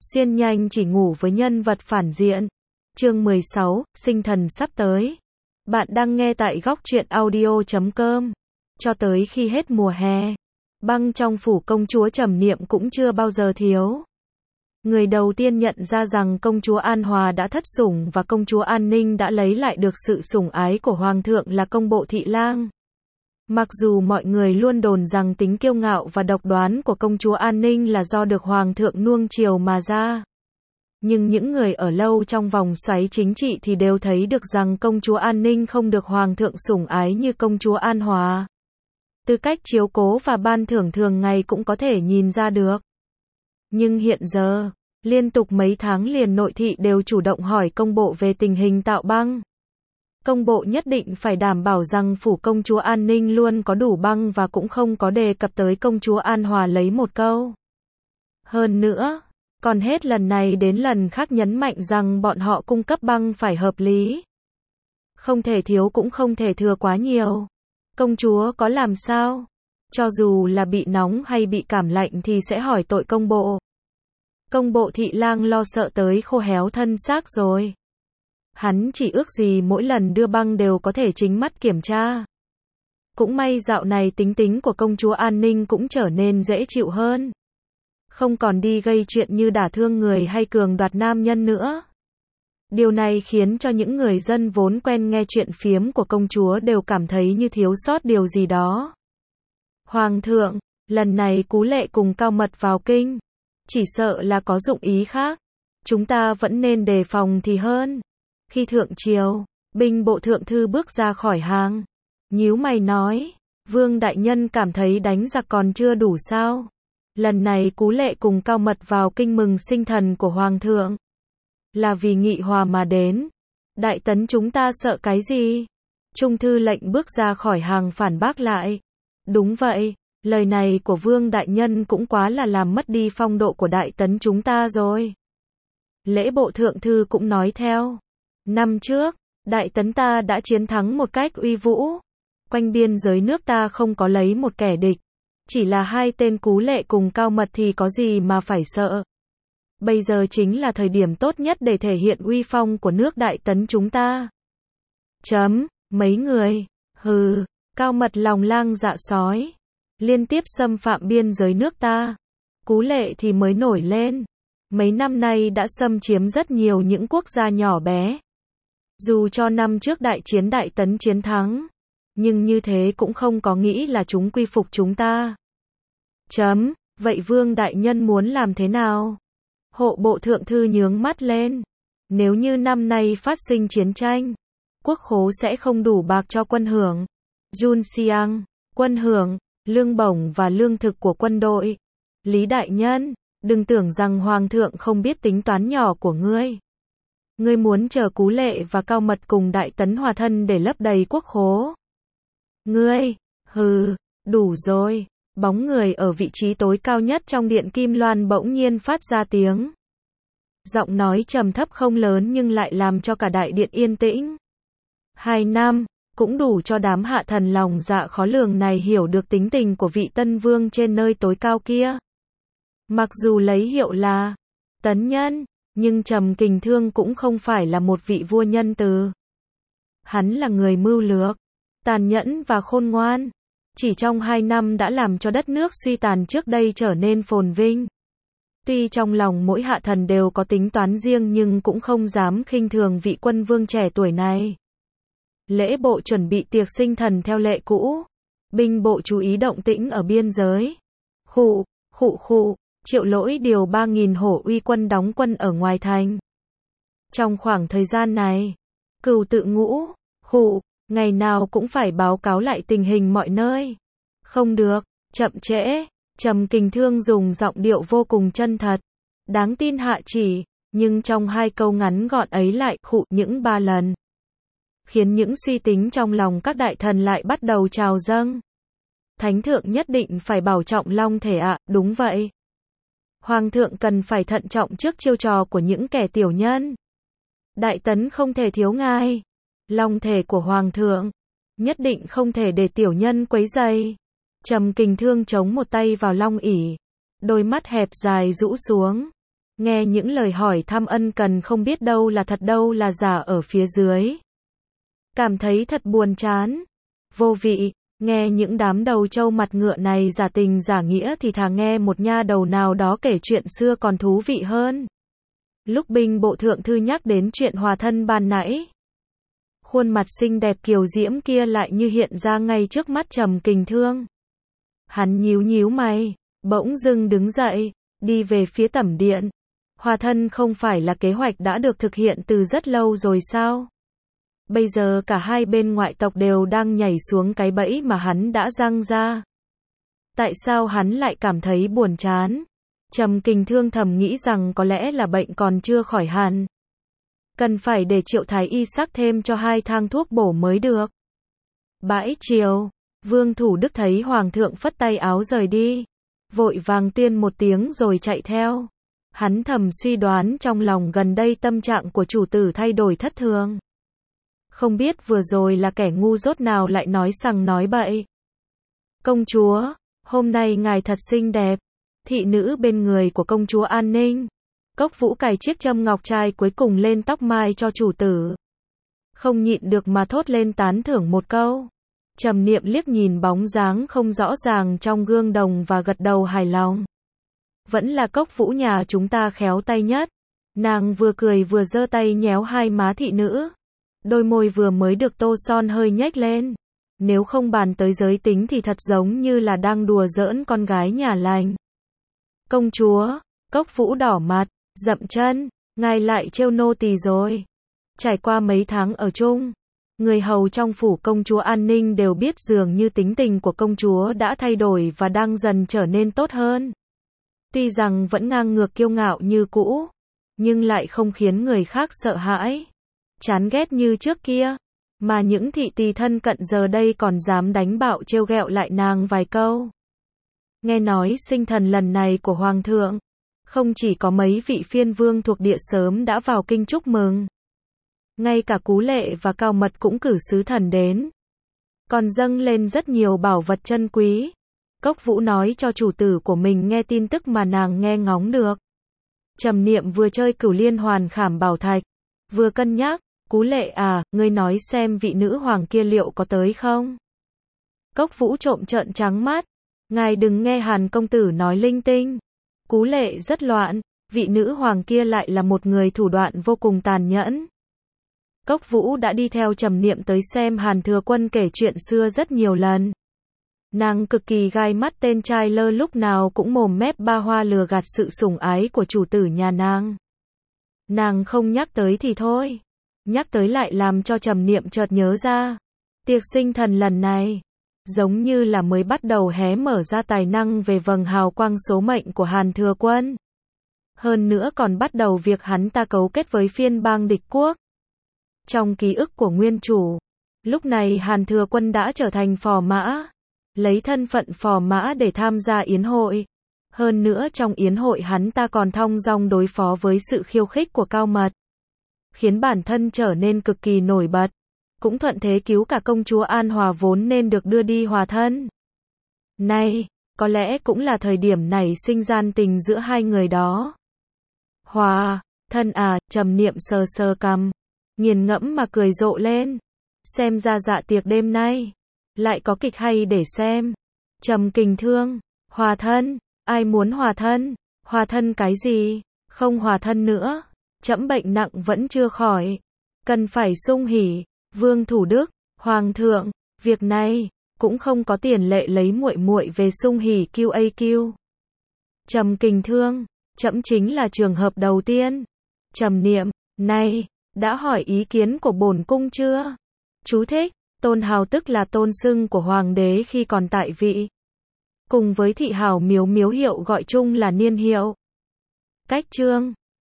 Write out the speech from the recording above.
Xuyên nhanh chỉ ngủ với nhân vật phản diện. Chương 16, sinh thần sắp tới. Bạn đang nghe tại góc truyện audio.com. Cho tới khi hết mùa hè, băng trong phủ công chúa Trầm Niệm cũng chưa bao giờ thiếu. Người đầu tiên nhận ra rằng công chúa An Hòa đã thất sủng và công chúa An Ninh đã lấy lại được sự sủng ái của hoàng thượng là công bộ Thị Lang. Mặc dù mọi người luôn đồn rằng tính kiêu ngạo và độc đoán của công chúa An Ninh là do được hoàng thượng nuông chiều mà ra, nhưng những người ở lâu trong vòng xoáy chính trị thì đều thấy được rằng công chúa An Ninh không được hoàng thượng sủng ái như công chúa An Hòa. Từ cách chiếu cố và ban thưởng thường ngày cũng có thể nhìn ra được. Nhưng hiện giờ, liên tục mấy tháng liền nội thị đều chủ động hỏi công bộ về tình hình tạo băng. Công bộ nhất định phải đảm bảo rằng phủ công chúa An Ninh luôn có đủ băng và cũng không có đề cập tới công chúa An Hòa lấy một câu. Hơn nữa, còn hết lần này đến lần khác nhấn mạnh rằng bọn họ cung cấp băng phải hợp lý. Không thể thiếu cũng không thể thừa quá nhiều. Công chúa có làm sao? Cho dù là bị nóng hay bị cảm lạnh thì sẽ hỏi tội công bộ. Công bộ Thị Lang lo sợ tới khô héo thân xác rồi. Hắn chỉ ước gì mỗi lần đưa băng đều có thể chính mắt kiểm tra. Cũng may dạo này tính tính của công chúa An Ninh cũng trở nên dễ chịu hơn. Không còn đi gây chuyện như đả thương người hay cường đoạt nam nhân nữa. Điều này khiến cho những người dân vốn quen nghe chuyện phiếm của công chúa đều cảm thấy như thiếu sót điều gì đó. Hoàng thượng, lần này Cú Lệ cùng Cao Mật vào kinh, chỉ sợ là có dụng ý khác. Chúng ta vẫn nên đề phòng thì hơn. Khi thượng triều, binh bộ thượng thư bước ra khỏi hàng, nhíu mày nói, Vương đại nhân cảm thấy đánh giặc còn chưa đủ sao? Lần này Cú Lệ cùng Cao Mật vào kinh mừng sinh thần của hoàng thượng, là vì nghị hòa mà đến. Đại tấn chúng ta sợ cái gì? Trung thư lệnh bước ra khỏi hàng phản bác lại. Đúng vậy, lời này của Vương đại nhân cũng quá là làm mất đi phong độ của đại tấn chúng ta rồi. Lễ bộ thượng thư cũng nói theo. Năm trước, đại tấn ta đã chiến thắng một cách uy vũ. Quanh biên giới nước ta không có lấy một kẻ địch. Chỉ là hai tên Cú Lệ cùng Cao Mật thì có gì mà phải sợ. Bây giờ chính là thời điểm tốt nhất để thể hiện uy phong của nước đại tấn chúng ta. Mấy người, Cao Mật lòng lang dạ sói, liên tiếp xâm phạm biên giới nước ta. Cú Lệ thì mới nổi lên. Mấy năm nay đã xâm chiếm rất nhiều những quốc gia nhỏ bé. Dù cho năm trước đại chiến đại tấn chiến thắng, nhưng như thế cũng không có nghĩ là chúng quy phục chúng ta. Vậy Vương đại nhân muốn làm thế nào? Hộ bộ thượng thư nhướng mắt lên. Nếu như năm nay phát sinh chiến tranh, quốc khố sẽ không đủ bạc cho quân hưởng, Jun Siang, quân hưởng, lương bổng và lương thực của quân đội. Lý đại nhân, đừng tưởng rằng hoàng thượng không biết tính toán nhỏ của ngươi. Ngươi muốn chờ Cú Lệ và Cao Mật cùng đại tấn hòa thân để lấp đầy quốc khố. Ngươi, đủ rồi. Bóng người ở vị trí tối cao nhất trong điện Kim Loan bỗng nhiên phát ra tiếng. Giọng nói trầm thấp không lớn nhưng lại làm cho cả đại điện yên tĩnh. 2 năm, cũng đủ cho đám hạ thần lòng dạ khó lường này hiểu được tính tình của vị tân vương trên nơi tối cao kia. Mặc dù lấy hiệu là tấn nhân, nhưng Trầm Kình Thương cũng không phải là một vị vua nhân từ. Hắn là người mưu lược, tàn nhẫn và khôn ngoan. Chỉ trong 2 năm đã làm cho đất nước suy tàn trước đây trở nên phồn vinh. Tuy trong lòng mỗi hạ thần đều có tính toán riêng nhưng cũng không dám khinh thường vị quân vương trẻ tuổi này. Lễ bộ chuẩn bị tiệc sinh thần theo lệ cũ. Binh bộ chú ý động tĩnh ở biên giới. Triệu Lỗi điều 3.000 hổ uy quân đóng quân ở ngoài thành. Trong khoảng thời gian này, Cửu Tự Ngũ, ngày nào cũng phải báo cáo lại tình hình mọi nơi. Không được, chậm trễ. Trầm Kình Thương dùng giọng điệu vô cùng chân thật, đáng tin hạ chỉ, nhưng trong 2 câu ngắn gọn ấy lại những 3 lần. Khiến những suy tính trong lòng các đại thần lại bắt đầu trào dâng. Thánh thượng nhất định phải bảo trọng long thể ạ, đúng vậy. Hoàng thượng cần phải thận trọng trước chiêu trò của những kẻ tiểu nhân. Đại tấn không thể thiếu ngài. Long thể của hoàng thượng, nhất định không thể để tiểu nhân quấy rầy. Trầm Kình Thương chống một tay vào long ỷ, đôi mắt hẹp dài rũ xuống, Nghe những lời hỏi thăm ân cần không biết đâu là thật đâu là giả ở phía dưới. Cảm thấy thật buồn chán, vô vị, nghe những đám đầu trâu mặt ngựa này giả tình giả nghĩa thì thà nghe một nha đầu nào đó kể chuyện xưa còn thú vị hơn. Lúc binh bộ thượng thư nhắc đến chuyện hòa thân ban nãy, khuôn mặt xinh đẹp kiều diễm kia lại như hiện ra ngay trước mắt Trầm Kình Thương. Hắn nhíu nhíu mày, bỗng dưng đứng dậy, đi về phía tẩm điện. Hòa thân không phải là kế hoạch đã được thực hiện từ rất lâu rồi sao? Bây giờ cả hai bên ngoại tộc đều đang nhảy xuống cái bẫy mà hắn đã giăng ra. Tại sao hắn lại cảm thấy buồn chán? Trầm Kình Thương thầm nghĩ rằng có lẽ là bệnh còn chưa khỏi hẳn. Cần phải để Triệu Thái Y sắc thêm cho 2 thang thuốc bổ mới được. Bãi chiều, Vương Thủ Đức thấy Hoàng thượng phất tay áo rời đi, vội vàng tuyên một tiếng rồi chạy theo. Hắn thầm suy đoán trong lòng gần đây tâm trạng của chủ tử thay đổi thất thường. Không biết vừa rồi là kẻ ngu dốt nào lại nói sằng nói bậy. Công chúa, hôm nay ngài thật xinh đẹp. Thị nữ bên người của công chúa An Ninh. Cốc Vũ cài chiếc châm ngọc trai cuối cùng lên tóc mai cho chủ tử. Không nhịn được mà thốt lên tán thưởng một câu. Trầm Niệm liếc nhìn bóng dáng không rõ ràng trong gương đồng và gật đầu hài lòng. Vẫn là Cốc Vũ nhà chúng ta khéo tay nhất. Nàng vừa cười vừa giơ tay nhéo hai má thị nữ. Đôi môi vừa mới được tô son hơi nhếch lên. Nếu không bàn tới giới tính thì thật giống như là đang đùa giỡn con gái nhà lành. Công chúa, Cốc Vũ đỏ mặt, dậm chân, ngài lại trêu nô tỳ rồi. Trải qua mấy tháng ở chung, người hầu trong phủ công chúa An Ninh đều biết dường như tính tình của công chúa đã thay đổi và đang dần trở nên tốt hơn. Tuy rằng vẫn ngang ngược kiêu ngạo như cũ, nhưng lại không khiến người khác sợ hãi, chán ghét như trước kia. Mà những thị tỳ thân cận giờ đây còn dám đánh bạo trêu ghẹo lại nàng vài câu. Nghe nói sinh thần lần này của Hoàng thượng, không chỉ có mấy vị phiên vương thuộc địa sớm đã vào kinh chúc mừng. Ngay cả Cú Lệ và Cao Mật cũng cử sứ thần đến. Còn dâng lên rất nhiều bảo vật chân quý. Cốc Vũ nói cho chủ tử của mình nghe tin tức mà nàng nghe ngóng được. Trầm Niệm vừa chơi Cửu Liên Hoàn Khảm Bảo Thạch, vừa cân nhắc, Cú Lệ à, ngươi nói xem vị nữ hoàng kia liệu có tới không? Cốc Vũ trộm trợn trắng mắt, ngài đừng nghe Hàn công tử nói linh tinh. Cú Lệ rất loạn, vị nữ hoàng kia lại là một người thủ đoạn vô cùng tàn nhẫn. Cốc Vũ đã đi theo Trầm Niệm tới xem Hàn Thừa Quân kể chuyện xưa rất nhiều lần. Nàng cực kỳ gai mắt tên trai lơ lúc nào cũng mồm mép ba hoa lừa gạt sự sủng ái của chủ tử nhà nàng. Nàng không nhắc tới thì thôi, nhắc tới lại làm cho Trầm Niệm chợt nhớ ra. Tiệc sinh thần lần này, giống như là mới bắt đầu hé mở ra tài năng về vầng hào quang số mệnh của Hàn Thừa Quân. Hơn nữa còn bắt đầu việc hắn ta cấu kết với phiên bang địch quốc. Trong ký ức của nguyên chủ, lúc này Hàn Thừa Quân đã trở thành phò mã, lấy thân phận phò mã để tham gia yến hội. Hơn nữa trong yến hội hắn ta còn thong dong đối phó với sự khiêu khích của Cao Mật, khiến bản thân trở nên cực kỳ nổi bật, cũng thuận thế cứu cả công chúa An Hòa vốn nên được đưa đi hòa thân. Này, có lẽ cũng là thời điểm nảy sinh gian tình giữa hai người đó. Hòa thân à, Trầm Niệm sờ sờ cằm, nghiền ngẫm mà cười rộ lên. Xem ra dạ tiệc đêm nay lại có kịch hay để xem. Trầm Kình Thương, hòa thân, ai muốn hòa thân? Hòa thân cái gì? Không hòa thân nữa, trẫm bệnh nặng vẫn chưa khỏi, cần phải sung hỉ. Vương Thủ Đức, Hoàng thượng, việc này cũng không có tiền lệ lấy muội muội về sung hỉ QAQ. Trầm Kình Thương, trẫm chính là trường hợp đầu tiên. Trầm Niệm, này, đã hỏi ý kiến của bổn cung chưa? Chú thích, tôn hào tức là tôn xưng của hoàng đế khi còn tại vị. Cùng với thị hào miếu miếu hiệu gọi chung là niên hiệu. Cách chương